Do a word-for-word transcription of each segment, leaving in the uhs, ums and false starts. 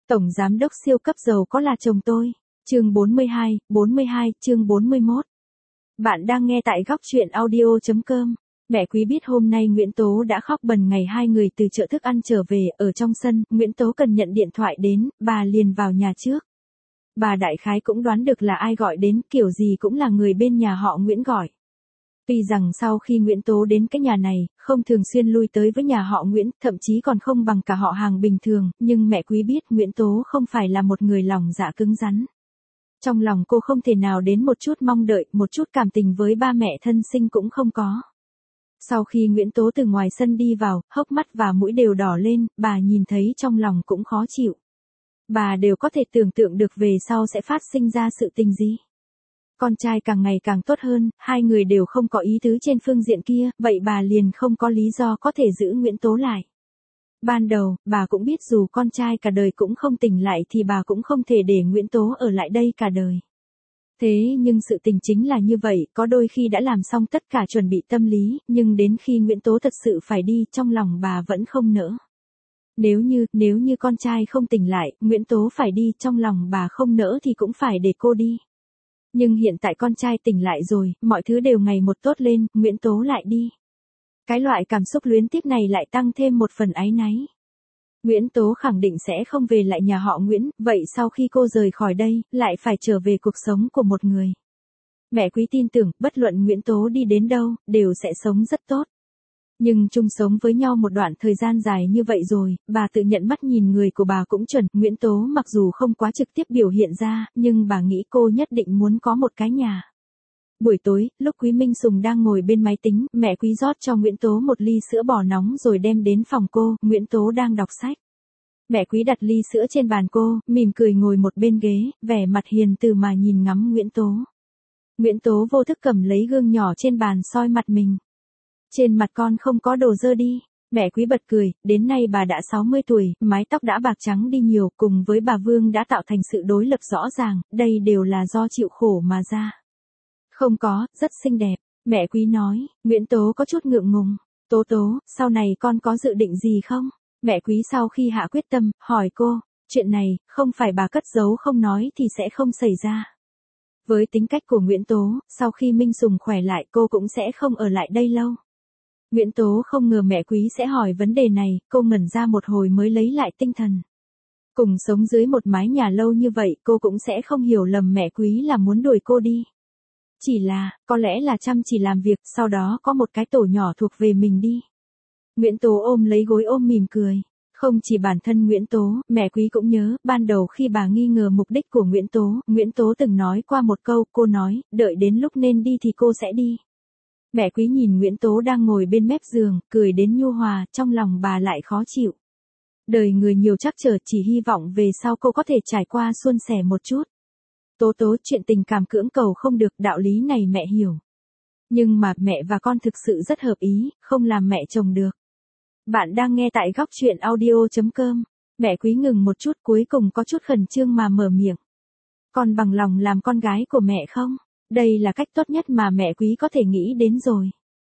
Tổng giám đốc siêu cấp giàu có là chồng tôi. Chương bốn mươi hai, bốn mươi hai, chương bốn mươi mốt. Bạn đang nghe tại góc truyện audio chấm com. Mẹ Quý biết hôm nay Nguyễn Tố đã khóc bần ngày hai người từ chợ thức ăn trở về, ở trong sân, Nguyễn Tố cần nhận điện thoại đến, bà liền vào nhà trước. Bà đại khái cũng đoán được là ai gọi đến, kiểu gì cũng là người bên nhà họ Nguyễn gọi. Tuy rằng sau khi Nguyễn Tố đến cái nhà này, không thường xuyên lui tới với nhà họ Nguyễn, thậm chí còn không bằng cả họ hàng bình thường, nhưng mẹ Quý biết Nguyễn Tố không phải là một người lòng dạ cứng rắn. Trong lòng cô không thể nào đến một chút mong đợi, một chút cảm tình với ba mẹ thân sinh cũng không có. Sau khi Nguyễn Tố từ ngoài sân đi vào, hốc mắt và mũi đều đỏ lên, bà nhìn thấy trong lòng cũng khó chịu. Bà đều có thể tưởng tượng được về sau sẽ phát sinh ra sự tình gì. Con trai càng ngày càng tốt hơn, hai người đều không có ý tứ trên phương diện kia, vậy bà liền không có lý do có thể giữ Nguyễn Tố lại. Ban đầu, bà cũng biết dù con trai cả đời cũng không tỉnh lại thì bà cũng không thể để Nguyễn Tố ở lại đây cả đời. Thế nhưng sự tình chính là như vậy, có đôi khi đã làm xong tất cả chuẩn bị tâm lý, nhưng đến khi Nguyễn Tố thật sự phải đi, trong lòng bà vẫn không nỡ. Nếu như, nếu như con trai không tỉnh lại, Nguyễn Tố phải đi, trong lòng bà không nỡ thì cũng phải để cô đi. Nhưng hiện tại con trai tỉnh lại rồi, mọi thứ đều ngày một tốt lên, Nguyễn Tố lại đi. Cái loại cảm xúc luyến tiếc này lại tăng thêm một phần áy náy. Nguyễn Tố khẳng định sẽ không về lại nhà họ Nguyễn, vậy sau khi cô rời khỏi đây, lại phải trở về cuộc sống của một người. Mẹ Quý tin tưởng, bất luận Nguyễn Tố đi đến đâu, đều sẽ sống rất tốt. Nhưng chung sống với nhau một đoạn thời gian dài như vậy rồi, bà tự nhận mắt nhìn người của bà cũng chuẩn, Nguyễn Tố mặc dù không quá trực tiếp biểu hiện ra, nhưng bà nghĩ cô nhất định muốn có một cái nhà. Buổi tối, lúc Quý Minh Sùng đang ngồi bên máy tính, mẹ Quý rót cho Nguyễn Tố một ly sữa bò nóng rồi đem đến phòng cô, Nguyễn Tố đang đọc sách. Mẹ Quý đặt ly sữa trên bàn cô, mỉm cười ngồi một bên ghế, vẻ mặt hiền từ mà nhìn ngắm Nguyễn Tố. Nguyễn Tố vô thức cầm lấy gương nhỏ trên bàn soi mặt mình. Trên mặt con không có đồ dơ đi. Mẹ Quý bật cười, đến nay bà đã sáu mươi tuổi, mái tóc đã bạc trắng đi nhiều, cùng với bà Vương đã tạo thành sự đối lập rõ ràng, đây đều là do chịu khổ mà ra. Không có, rất xinh đẹp. Mẹ Quý nói, Nguyễn Tố có chút ngượng ngùng. Tố Tố, sau này con có dự định gì không? Mẹ Quý sau khi hạ quyết tâm, hỏi cô, chuyện này, không phải bà cất giấu không nói thì sẽ không xảy ra. Với tính cách của Nguyễn Tố, sau khi Minh Sùng khỏe lại cô cũng sẽ không ở lại đây lâu. Nguyễn Tố không ngờ mẹ Quý sẽ hỏi vấn đề này, cô ngẩn ra một hồi mới lấy lại tinh thần. Cùng sống dưới một mái nhà lâu như vậy, cô cũng sẽ không hiểu lầm mẹ Quý là muốn đuổi cô đi. Chỉ là, có lẽ là chăm chỉ làm việc, sau đó có một cái tổ nhỏ thuộc về mình đi. Nguyễn Tố ôm lấy gối ôm mỉm cười. Không chỉ bản thân Nguyễn Tố, mẹ Quý cũng nhớ, ban đầu khi bà nghi ngờ mục đích của Nguyễn Tố, Nguyễn Tố từng nói qua một câu, cô nói, đợi đến lúc nên đi thì cô sẽ đi. Mẹ Quý nhìn Nguyễn Tố đang ngồi bên mép giường, cười đến nhu hòa, trong lòng bà lại khó chịu. Đời người nhiều trắc trở, chỉ hy vọng về sau cô có thể trải qua suôn sẻ một chút. Tố Tố, chuyện tình cảm cưỡng cầu không được, đạo lý này mẹ hiểu. Nhưng mà mẹ và con thực sự rất hợp ý, không làm mẹ chồng được. Bạn đang nghe tại góc truyện audio chấm com. Mẹ Quý ngừng một chút, cuối cùng có chút khẩn trương mà mở miệng. Con bằng lòng làm con gái của mẹ không? Đây là cách tốt nhất mà mẹ Quý có thể nghĩ đến rồi.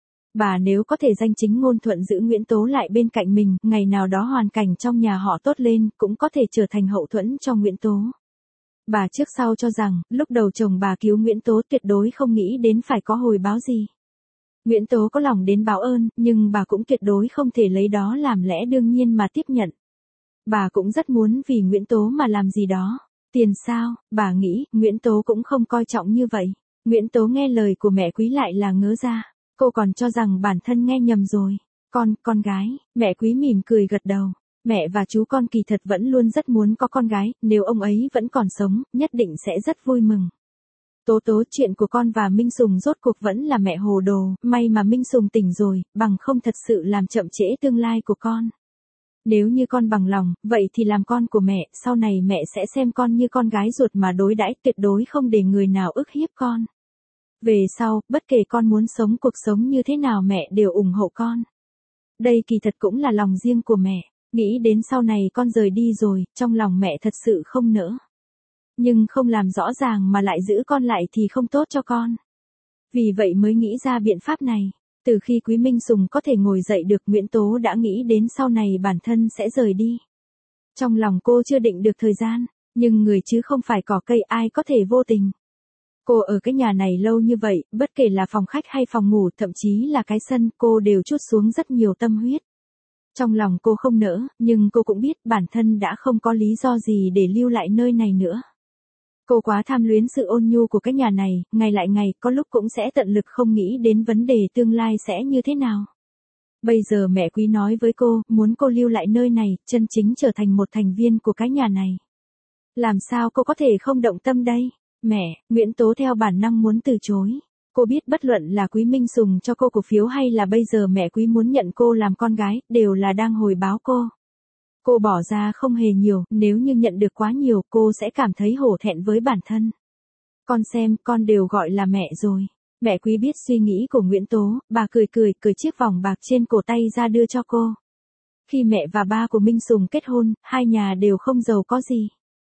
Bà nếu có thể danh chính ngôn thuận giữ Nguyễn Tố lại bên cạnh mình, ngày nào đó hoàn cảnh trong nhà họ tốt lên, cũng có thể trở thành hậu thuẫn cho Nguyễn Tố. Bà trước sau cho rằng, lúc đầu chồng bà cứu Nguyễn Tố tuyệt đối không nghĩ đến phải có hồi báo gì. Nguyễn Tố có lòng đến báo ơn, nhưng bà cũng tuyệt đối không thể lấy đó làm lẽ đương nhiên mà tiếp nhận. Bà cũng rất muốn vì Nguyễn Tố mà làm gì đó. Tiền sao, bà nghĩ, Nguyễn Tố cũng không coi trọng như vậy. Nguyễn Tố nghe lời của mẹ Quý lại là ngớ ra. Cô còn cho rằng bản thân nghe nhầm rồi. Con, con gái, mẹ Quý mỉm cười gật đầu. Mẹ và chú con kỳ thật vẫn luôn rất muốn có con gái, nếu ông ấy vẫn còn sống, nhất định sẽ rất vui mừng. Tố Tố, chuyện của con và Minh Sùng rốt cuộc vẫn là mẹ hồ đồ, may mà Minh Sùng tỉnh rồi, bằng không thật sự làm chậm trễ tương lai của con. Nếu như con bằng lòng, vậy thì làm con của mẹ, sau này mẹ sẽ xem con như con gái ruột mà đối đãi, tuyệt đối không để người nào ức hiếp con. Về sau, bất kể con muốn sống cuộc sống như thế nào mẹ đều ủng hộ con. Đây kỳ thật cũng là lòng riêng của mẹ, nghĩ đến sau này con rời đi rồi, trong lòng mẹ thật sự không nỡ. Nhưng không làm rõ ràng mà lại giữ con lại thì không tốt cho con. Vì vậy mới nghĩ ra biện pháp này. Từ khi Quý Minh Sùng có thể ngồi dậy được, Nguyễn Tố đã nghĩ đến sau này bản thân sẽ rời đi. Trong lòng cô chưa định được thời gian, nhưng người chứ không phải cỏ cây ai có thể vô tình. Cô ở cái nhà này lâu như vậy, bất kể là phòng khách hay phòng ngủ, thậm chí là cái sân, cô đều trút xuống rất nhiều tâm huyết. Trong lòng cô không nỡ, nhưng cô cũng biết bản thân đã không có lý do gì để lưu lại nơi này nữa. Cô quá tham luyến sự ôn nhu của cái nhà này, ngày lại ngày, có lúc cũng sẽ tận lực không nghĩ đến vấn đề tương lai sẽ như thế nào. Bây giờ mẹ Quý nói với cô, muốn cô lưu lại nơi này, chân chính trở thành một thành viên của cái nhà này. Làm sao cô có thể không động tâm đây? Mẹ, Nguyễn Tố theo bản năng muốn từ chối. Cô biết bất luận là Quý Minh Sùng cho cô cổ phiếu hay là bây giờ mẹ Quý muốn nhận cô làm con gái, đều là đang hồi báo cô. Cô bỏ ra không hề nhiều, nếu như nhận được quá nhiều cô sẽ cảm thấy hổ thẹn với bản thân. Con xem, con đều gọi là mẹ rồi. Mẹ Quý biết suy nghĩ của Nguyễn Tố, bà cười cười, cười chiếc vòng bạc trên cổ tay ra đưa cho cô. Khi mẹ và ba của Minh Sùng kết hôn, hai nhà đều không giàu có gì.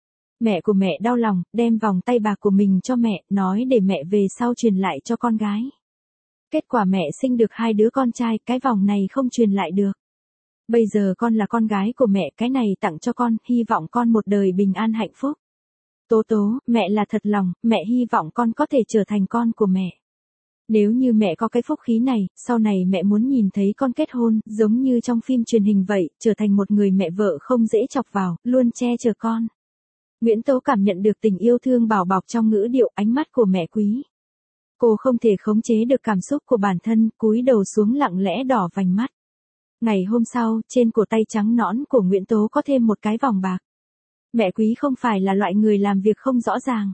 Mẹ của mẹ đau lòng, đem vòng tay bạc của mình cho mẹ, nói để mẹ về sau truyền lại cho con gái. Kết quả mẹ sinh được hai đứa con trai, cái vòng này không truyền lại được. Bây giờ con là con gái của mẹ, cái này tặng cho con, hy vọng con một đời bình an hạnh phúc. Tố Tố, mẹ là thật lòng, mẹ hy vọng con có thể trở thành con của mẹ. Nếu như mẹ có cái phúc khí này, sau này mẹ muốn nhìn thấy con kết hôn, giống như trong phim truyền hình vậy, trở thành một người mẹ vợ không dễ chọc vào, luôn che chở con. Nguyễn Tố cảm nhận được tình yêu thương bảo bọc trong ngữ điệu ánh mắt của mẹ Quý. Cô không thể khống chế được cảm xúc của bản thân, cúi đầu xuống lặng lẽ đỏ vành mắt. Ngày hôm sau, trên cổ tay trắng nõn của Nguyễn Tố có thêm một cái vòng bạc. Mẹ Quý không phải là loại người làm việc không rõ ràng.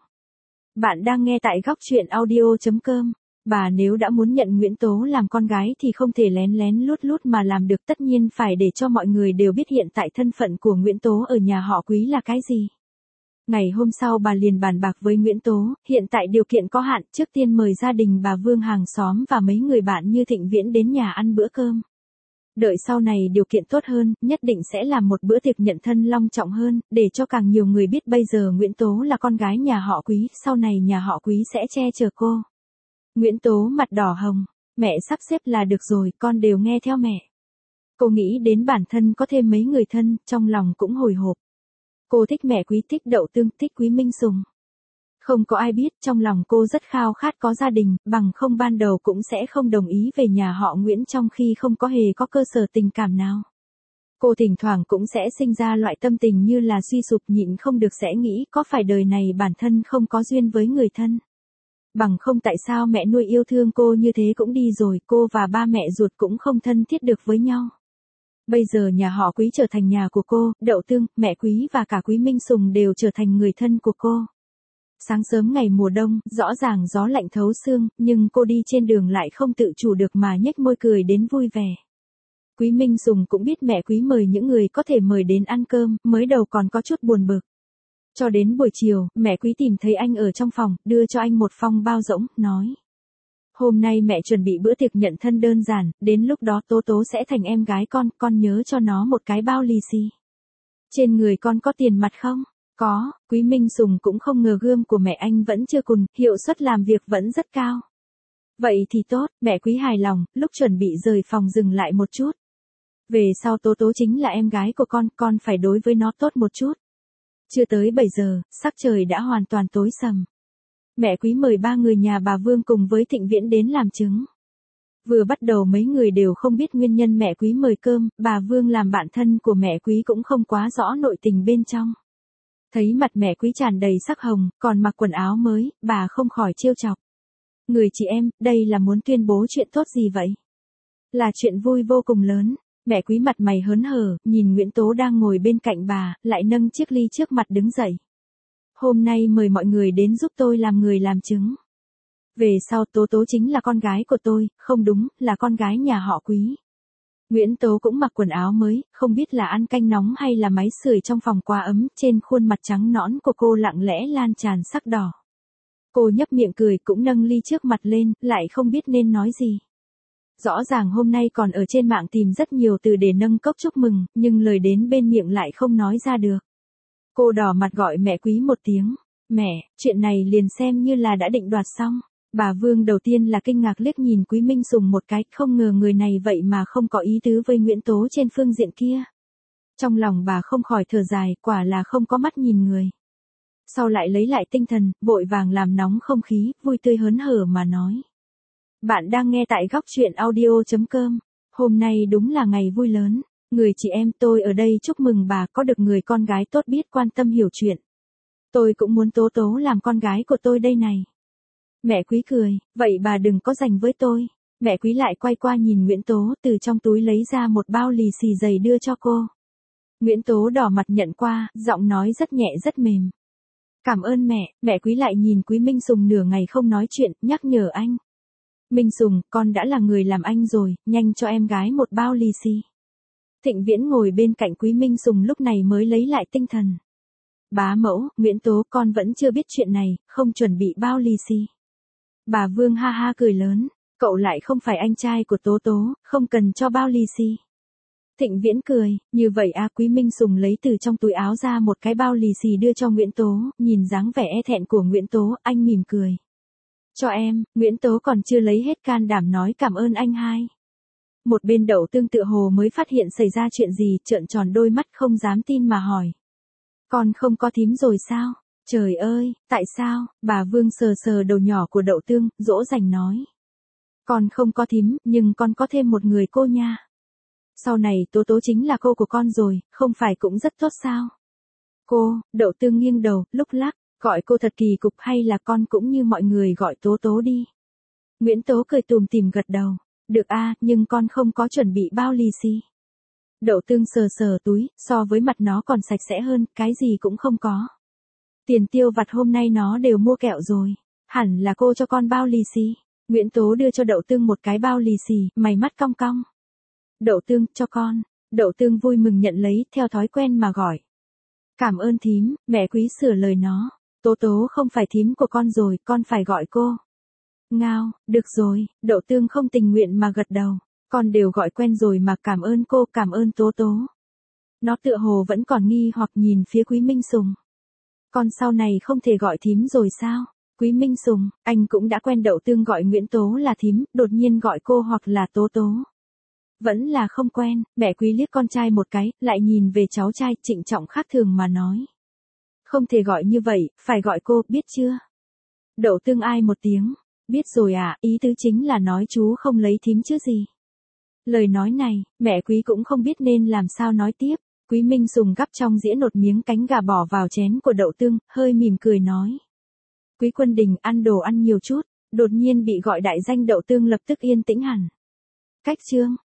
Bạn đang nghe tại góc truyện audio chấm com. Bà nếu đã muốn nhận Nguyễn Tố làm con gái thì không thể lén lén lút lút mà làm được, tất nhiên phải để cho mọi người đều biết hiện tại thân phận của Nguyễn Tố ở nhà họ Quý là cái gì. Ngày hôm sau bà liền bàn bạc với Nguyễn Tố, hiện tại điều kiện có hạn, trước tiên mời gia đình bà Vương hàng xóm và mấy người bạn như Thịnh Viễn đến nhà ăn bữa cơm. Đợi sau này điều kiện tốt hơn, nhất định sẽ làm một bữa tiệc nhận thân long trọng hơn, để cho càng nhiều người biết bây giờ Nguyễn Tố là con gái nhà họ Quý, sau này nhà họ Quý sẽ che chở cô. Nguyễn Tố mặt đỏ hồng, mẹ sắp xếp là được rồi, con đều nghe theo mẹ. Cô nghĩ đến bản thân có thêm mấy người thân, trong lòng cũng hồi hộp. Cô thích mẹ Quý, thích Đậu Tương, thích Quý Minh Sùng. Không có ai biết, trong lòng cô rất khao khát có gia đình, bằng không ban đầu cũng sẽ không đồng ý về nhà họ Nguyễn trong khi không có hề có cơ sở tình cảm nào. Cô thỉnh thoảng cũng sẽ sinh ra loại tâm tình như là suy sụp, nhịn không được sẽ nghĩ có phải đời này bản thân không có duyên với người thân. Bằng không tại sao mẹ nuôi yêu thương cô như thế cũng đi rồi, cô và ba mẹ ruột cũng không thân thiết được với nhau. Bây giờ nhà họ Quý trở thành nhà của cô, Đậu Tương, mẹ Quý và cả Quý Minh Sùng đều trở thành người thân của cô. Sáng sớm ngày mùa đông, rõ ràng gió lạnh thấu xương, nhưng cô đi trên đường lại không tự chủ được mà nhếch môi cười đến vui vẻ. Quý Minh Sùng cũng biết mẹ Quý mời những người có thể mời đến ăn cơm, mới đầu còn có chút buồn bực. Cho đến buổi chiều, mẹ Quý tìm thấy anh ở trong phòng, đưa cho anh một phong bao rỗng, nói. Hôm nay mẹ chuẩn bị bữa tiệc nhận thân đơn giản, đến lúc đó Tố Tố sẽ thành em gái con, con nhớ cho nó một cái bao lì xì. Trên người con có tiền mặt không? Có, Quý Minh Sùng cũng không ngờ gươm của mẹ anh vẫn chưa cùn, hiệu suất làm việc vẫn rất cao. Vậy thì tốt, mẹ Quý hài lòng, lúc chuẩn bị rời phòng dừng lại một chút. Về sau Tố Tố chính là em gái của con, con phải đối với nó tốt một chút. Chưa tới bảy giờ, sắc trời đã hoàn toàn tối sầm. Mẹ Quý mời ba người nhà bà Vương cùng với Thịnh Viễn đến làm chứng. Vừa bắt đầu mấy người đều không biết nguyên nhân mẹ Quý mời cơm, bà Vương làm bạn thân của mẹ Quý cũng không quá rõ nội tình bên trong. Thấy mặt mẹ Quý tràn đầy sắc hồng, còn mặc quần áo mới, bà không khỏi trêu chọc. Người chị em, đây là muốn tuyên bố chuyện tốt gì vậy? Là chuyện vui vô cùng lớn. Mẹ Quý mặt mày hớn hở, nhìn Nguyễn Tố đang ngồi bên cạnh bà, lại nâng chiếc ly trước mặt đứng dậy. Hôm nay mời mọi người đến giúp tôi làm người làm chứng. Về sau Tố Tố chính là con gái của tôi, không đúng, là con gái nhà họ Quý. Nguyễn Tố cũng mặc quần áo mới, không biết là ăn canh nóng hay là máy sưởi trong phòng quá ấm, trên khuôn mặt trắng nõn của cô lặng lẽ lan tràn sắc đỏ. Cô nhấp miệng cười cũng nâng ly trước mặt lên, lại không biết nên nói gì. Rõ ràng hôm nay còn ở trên mạng tìm rất nhiều từ để nâng cốc chúc mừng, nhưng lời đến bên miệng lại không nói ra được. Cô đỏ mặt gọi mẹ Quý một tiếng. Mẹ, chuyện này liền xem như là đã định đoạt xong. Bà Vương đầu tiên là kinh ngạc liếc nhìn Quý Minh Sùng một cái, không ngờ người này vậy mà không có ý tứ với Nguyễn Tố trên phương diện kia. Trong lòng bà không khỏi thở dài, quả là không có mắt nhìn người. Sau lại lấy lại tinh thần, vội vàng làm nóng không khí, vui tươi hớn hở mà nói. Bạn đang nghe tại góc chuyện audio chấm com. Hôm nay đúng là ngày vui lớn. Người chị em tôi ở đây chúc mừng bà có được người con gái tốt biết quan tâm hiểu chuyện. Tôi cũng muốn Tố Tố làm con gái của tôi đây này. Mẹ Quý cười, vậy bà đừng có giành với tôi. Mẹ Quý lại quay qua nhìn Nguyễn Tố, từ trong túi lấy ra một bao lì xì dày đưa cho cô. Nguyễn Tố đỏ mặt nhận qua, giọng nói rất nhẹ rất mềm. Cảm ơn mẹ. Mẹ Quý lại nhìn Quý Minh Sùng nửa ngày không nói chuyện, nhắc nhở anh. Minh Sùng, con đã là người làm anh rồi, nhanh cho em gái một bao lì xì. Thịnh Viễn ngồi bên cạnh Quý Minh Sùng lúc này mới lấy lại tinh thần. Bá mẫu, Nguyễn Tố con vẫn chưa biết chuyện này, không chuẩn bị bao lì xì. Bà Vương ha ha cười lớn, cậu lại không phải anh trai của Tố Tố, không cần cho bao lì xì. Thịnh Viễn cười, như vậy à. Quý Minh Sùng lấy từ trong túi áo ra một cái bao lì xì đưa cho Nguyễn Tố, nhìn dáng vẻ e thẹn của Nguyễn Tố, anh mỉm cười. Cho em. Nguyễn Tố còn chưa lấy hết can đảm nói cảm ơn anh hai. Một bên Đậu Tương tựa hồ mới phát hiện xảy ra chuyện gì, trợn tròn đôi mắt không dám tin mà hỏi. Con không có thím rồi sao? Trời ơi, tại sao? Bà Vương sờ sờ đầu nhỏ của Đậu Tương, dỗ dành nói. Con không có thím, nhưng con có thêm một người cô nha. Sau này Tố Tố chính là cô của con rồi, không phải cũng rất tốt sao? Cô. Đậu Tương nghiêng đầu, lúc lắc, gọi cô thật kỳ cục, hay là con cũng như mọi người gọi Tố Tố đi. Nguyễn Tố cười tùm tìm gật đầu. Được a, nhưng con không có chuẩn bị bao lì xì. Đậu Tương sờ sờ túi, so với mặt nó còn sạch sẽ hơn, cái gì cũng không có. Tiền tiêu vặt hôm nay nó đều mua kẹo rồi. Hẳn là cô cho con bao lì xì. Nguyễn Tố đưa cho Đậu Tương một cái bao lì xì, mày mắt cong cong. Đậu Tương, cho con. Đậu Tương vui mừng nhận lấy, theo thói quen mà gọi. Cảm ơn thím. Mẹ Quý sửa lời nó. Tố Tố không phải thím của con rồi, con phải gọi cô. Ngao, được rồi. Đậu Tương không tình nguyện mà gật đầu. Con đều gọi quen rồi mà, cảm ơn cô, cảm ơn Tố Tố. Nó tựa hồ vẫn còn nghi hoặc nhìn phía Quý Minh Sùng. Con sau này không thể gọi thím rồi sao? Quý Minh Sùng, anh cũng đã quen Đậu Tương gọi Nguyễn Tố là thím, đột nhiên gọi cô hoặc là Tố Tố. Vẫn là không quen. Mẹ Quý liếc con trai một cái, lại nhìn về cháu trai, trịnh trọng khác thường mà nói. Không thể gọi như vậy, phải gọi cô, biết chưa? Đậu Tương ai một tiếng. Biết rồi ạ, à, ý tứ chính là nói chú không lấy thím chứ gì. Lời nói này, mẹ Quý cũng không biết nên làm sao nói tiếp. Quý Minh Sùng gắp trong dĩa nột miếng cánh gà bỏ vào chén của Đậu Tương, hơi mỉm cười nói. Quý Quân Đình ăn đồ ăn nhiều chút, đột nhiên bị gọi đại danh Đậu Tương lập tức yên tĩnh hẳn. Cách chương.